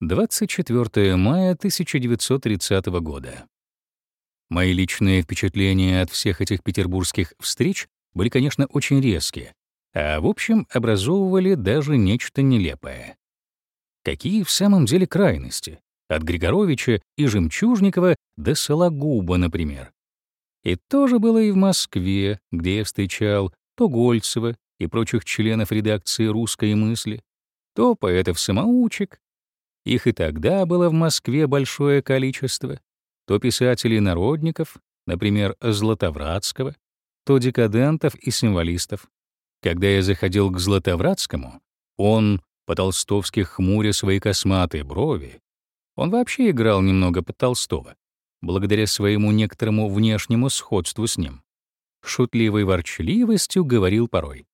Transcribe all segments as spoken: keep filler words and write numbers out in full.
двадцать четвёртого мая тысяча девятьсот тридцатого года. Мои личные впечатления от всех этих петербургских встреч были, конечно, очень резкие, а в общем образовывали даже нечто нелепое. Какие в самом деле крайности? От Григоровича и Жемчужникова до Сологуба, например. И то же было и в Москве, где я встречал то Гольцева и прочих членов редакции «Русской мысли», то поэтов-самоучек. Их и тогда было в Москве большое количество, то писателей-народников, например, Златовратского, то декадентов и символистов. Когда я заходил к Златовратскому, он, по-толстовски хмуря свои косматые брови, он вообще играл немного под Толстого, благодаря своему некоторому внешнему сходству с ним. Шутливой ворчливостью говорил порой: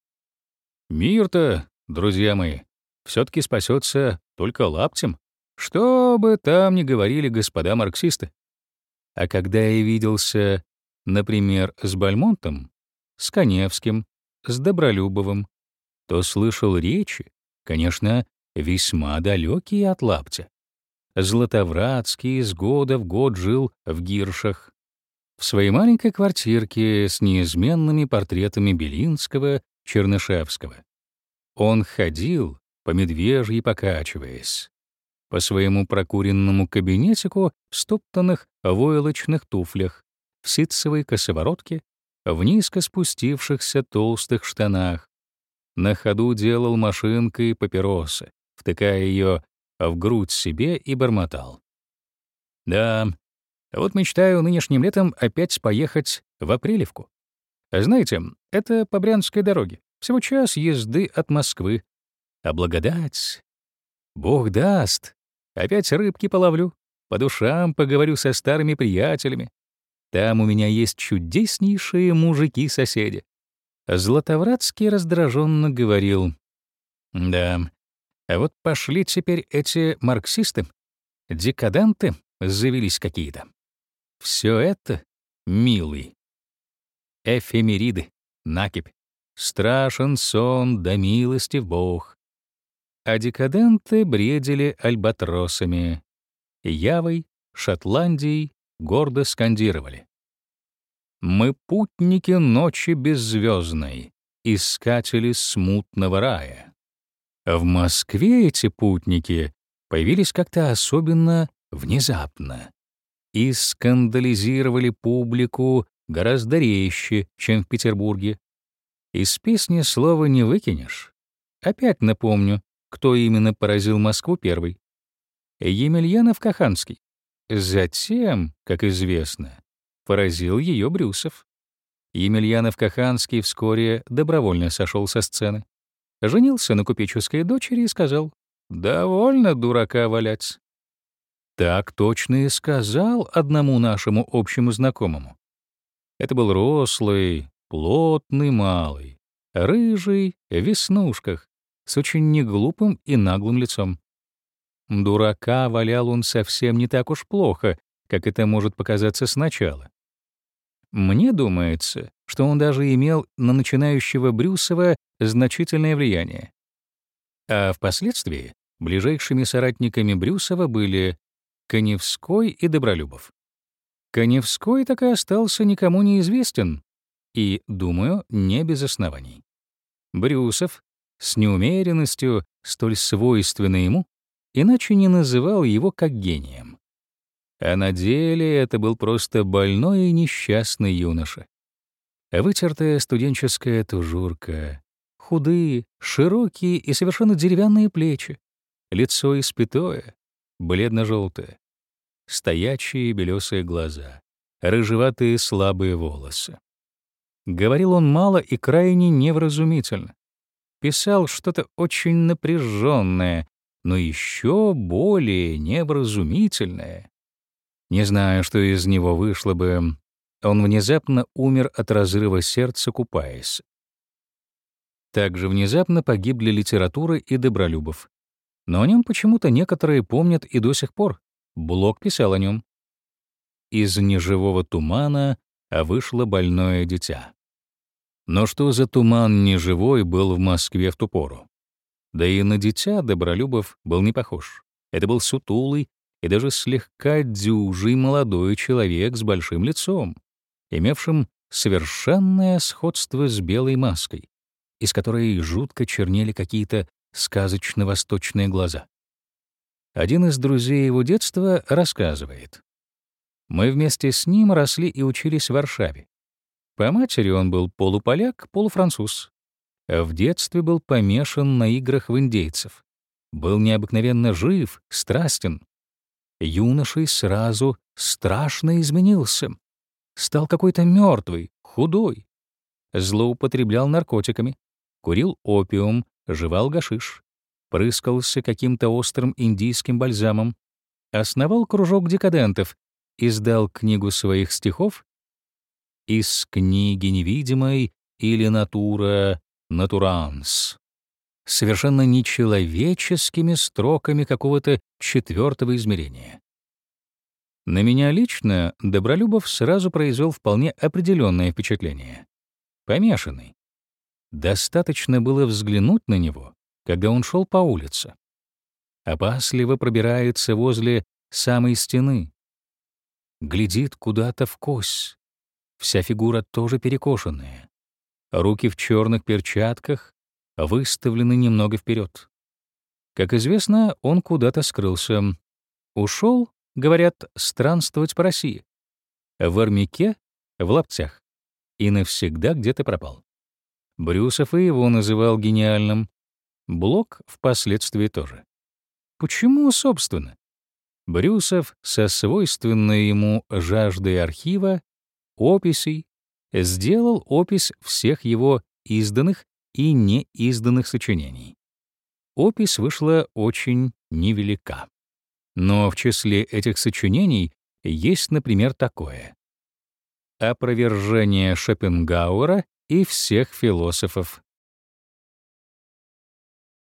«Мир-то, друзья мои, все-таки спасется только лаптем, что бы там ни говорили господа марксисты». А когда я виделся, например, с Бальмонтом, с Каневским, с Добролюбовым, то слышал речи, конечно, весьма далекие от лаптя. Златовратский из года в год жил в Гиршах, в своей маленькой квартирке с неизменными портретами Белинского, Чернышевского. Он ходил, по медвежьи покачиваясь, по своему прокуренному кабинетику в стоптанных войлочных туфлях, в ситцевой косоворотке, в низко спустившихся толстых штанах. На ходу делал машинкой папиросы, втыкая ее в грудь себе, и бормотал: «Да, вот мечтаю нынешним летом опять поехать в Апрелевку. Знаете, это по Брянской дороге, всего час езды от Москвы. А благодать, Бог даст, опять рыбки половлю, по душам поговорю со старыми приятелями. Там у меня есть чудеснейшие мужики-соседи». Златовратский раздраженно говорил: «Да, а вот пошли теперь эти марксисты, декаданты завелись какие-то. Все это, милый, эфемериды, накипь, страшен сон, да милостив Бог». А декаданты бредили альбатросами, Явой, Шотландией гордо скандировали: «Мы путники ночи беззвездной, искатели смутного рая». В Москве эти путники появились как-то особенно внезапно и скандализировали публику гораздо резче, чем в Петербурге. Из песни слова не выкинешь. Опять напомню, кто именно поразил Москву первый. Емельянов-Каханский. Затем, как известно, поразил ее Брюсов. Емельянов-Каханский вскоре добровольно сошел со сцены, женился на купеческой дочери и сказал: «Довольно дурака валять». Так точно и сказал одному нашему общему знакомому. Это был рослый, плотный малый, рыжий, в веснушках, с очень неглупым и наглым лицом. Дурака валял он совсем не так уж плохо, как это может показаться сначала. Мне думается, что он даже имел на начинающего Брюсова значительное влияние. А впоследствии ближайшими соратниками Брюсова были Каневской и Добролюбов. Каневской так и остался никому неизвестен, и, думаю, не без оснований. Брюсов, с неумеренностью, столь свойственной ему, иначе не называл его как гением. А на деле это был просто больной и несчастный юноша. Вытертая студенческая тужурка, худые, широкие и совершенно деревянные плечи, лицо испятое, бледно-желтое, стоячие белесые глаза, рыжеватые слабые волосы. Говорил он мало и крайне невразумительно. Писал что-то очень напряженное, но еще более невразумительное. Не знаю, что из него вышло бы. Он внезапно умер от разрыва сердца, купаясь. Также внезапно погибли литература и Добролюбов. Но о нем почему-то некоторые помнят и до сих пор. Блок писал о нем. Из неживого тумана вышло больное дитя. Но что за туман неживой был в Москве в ту пору? Да и на дитя Добролюбов был не похож. Это был сутулый и даже слегка дюжий молодой человек с большим лицом, имевшим совершенное сходство с белой маской, из которой жутко чернели какие-то сказочно-восточные глаза. Один из друзей его детства рассказывает: «Мы вместе с ним росли и учились в Варшаве. По матери он был полуполяк, полуфранцуз. В детстве был помешан на играх в индейцев. Был необыкновенно жив, страстен. Юношей сразу страшно изменился. Стал какой-то мертвый, худой. Злоупотреблял наркотиками, курил опиум, жевал гашиш, прыскался каким-то острым индийским бальзамом, основал кружок декадентов, издал книгу своих стихов «Из книги невидимой» или «Натура натуранс», совершенно нечеловеческими строками какого-то четвертого измерения. На меня лично Добролюбов сразу произвел вполне определенное впечатление. Помешанный. Достаточно было взглянуть на него, когда он шел по улице. Опасливо пробирается возле самой стены. Глядит куда-то вкось. Вся фигура тоже перекошенная. Руки в черных перчатках выставлены немного вперед. Как известно, он куда-то скрылся. Ушел, говорят, странствовать по России. В армяке, в лаптях. И навсегда где-то пропал. Брюсов и его называл гениальным. Блок впоследствии тоже. Почему, собственно? Брюсов со свойственной ему жаждой архива, описей, сделал опись всех его изданных и неизданных сочинений. Опись вышла очень невелика. Но в числе этих сочинений есть, например, такое: «Опровержение Шопенгауэра и всех философов».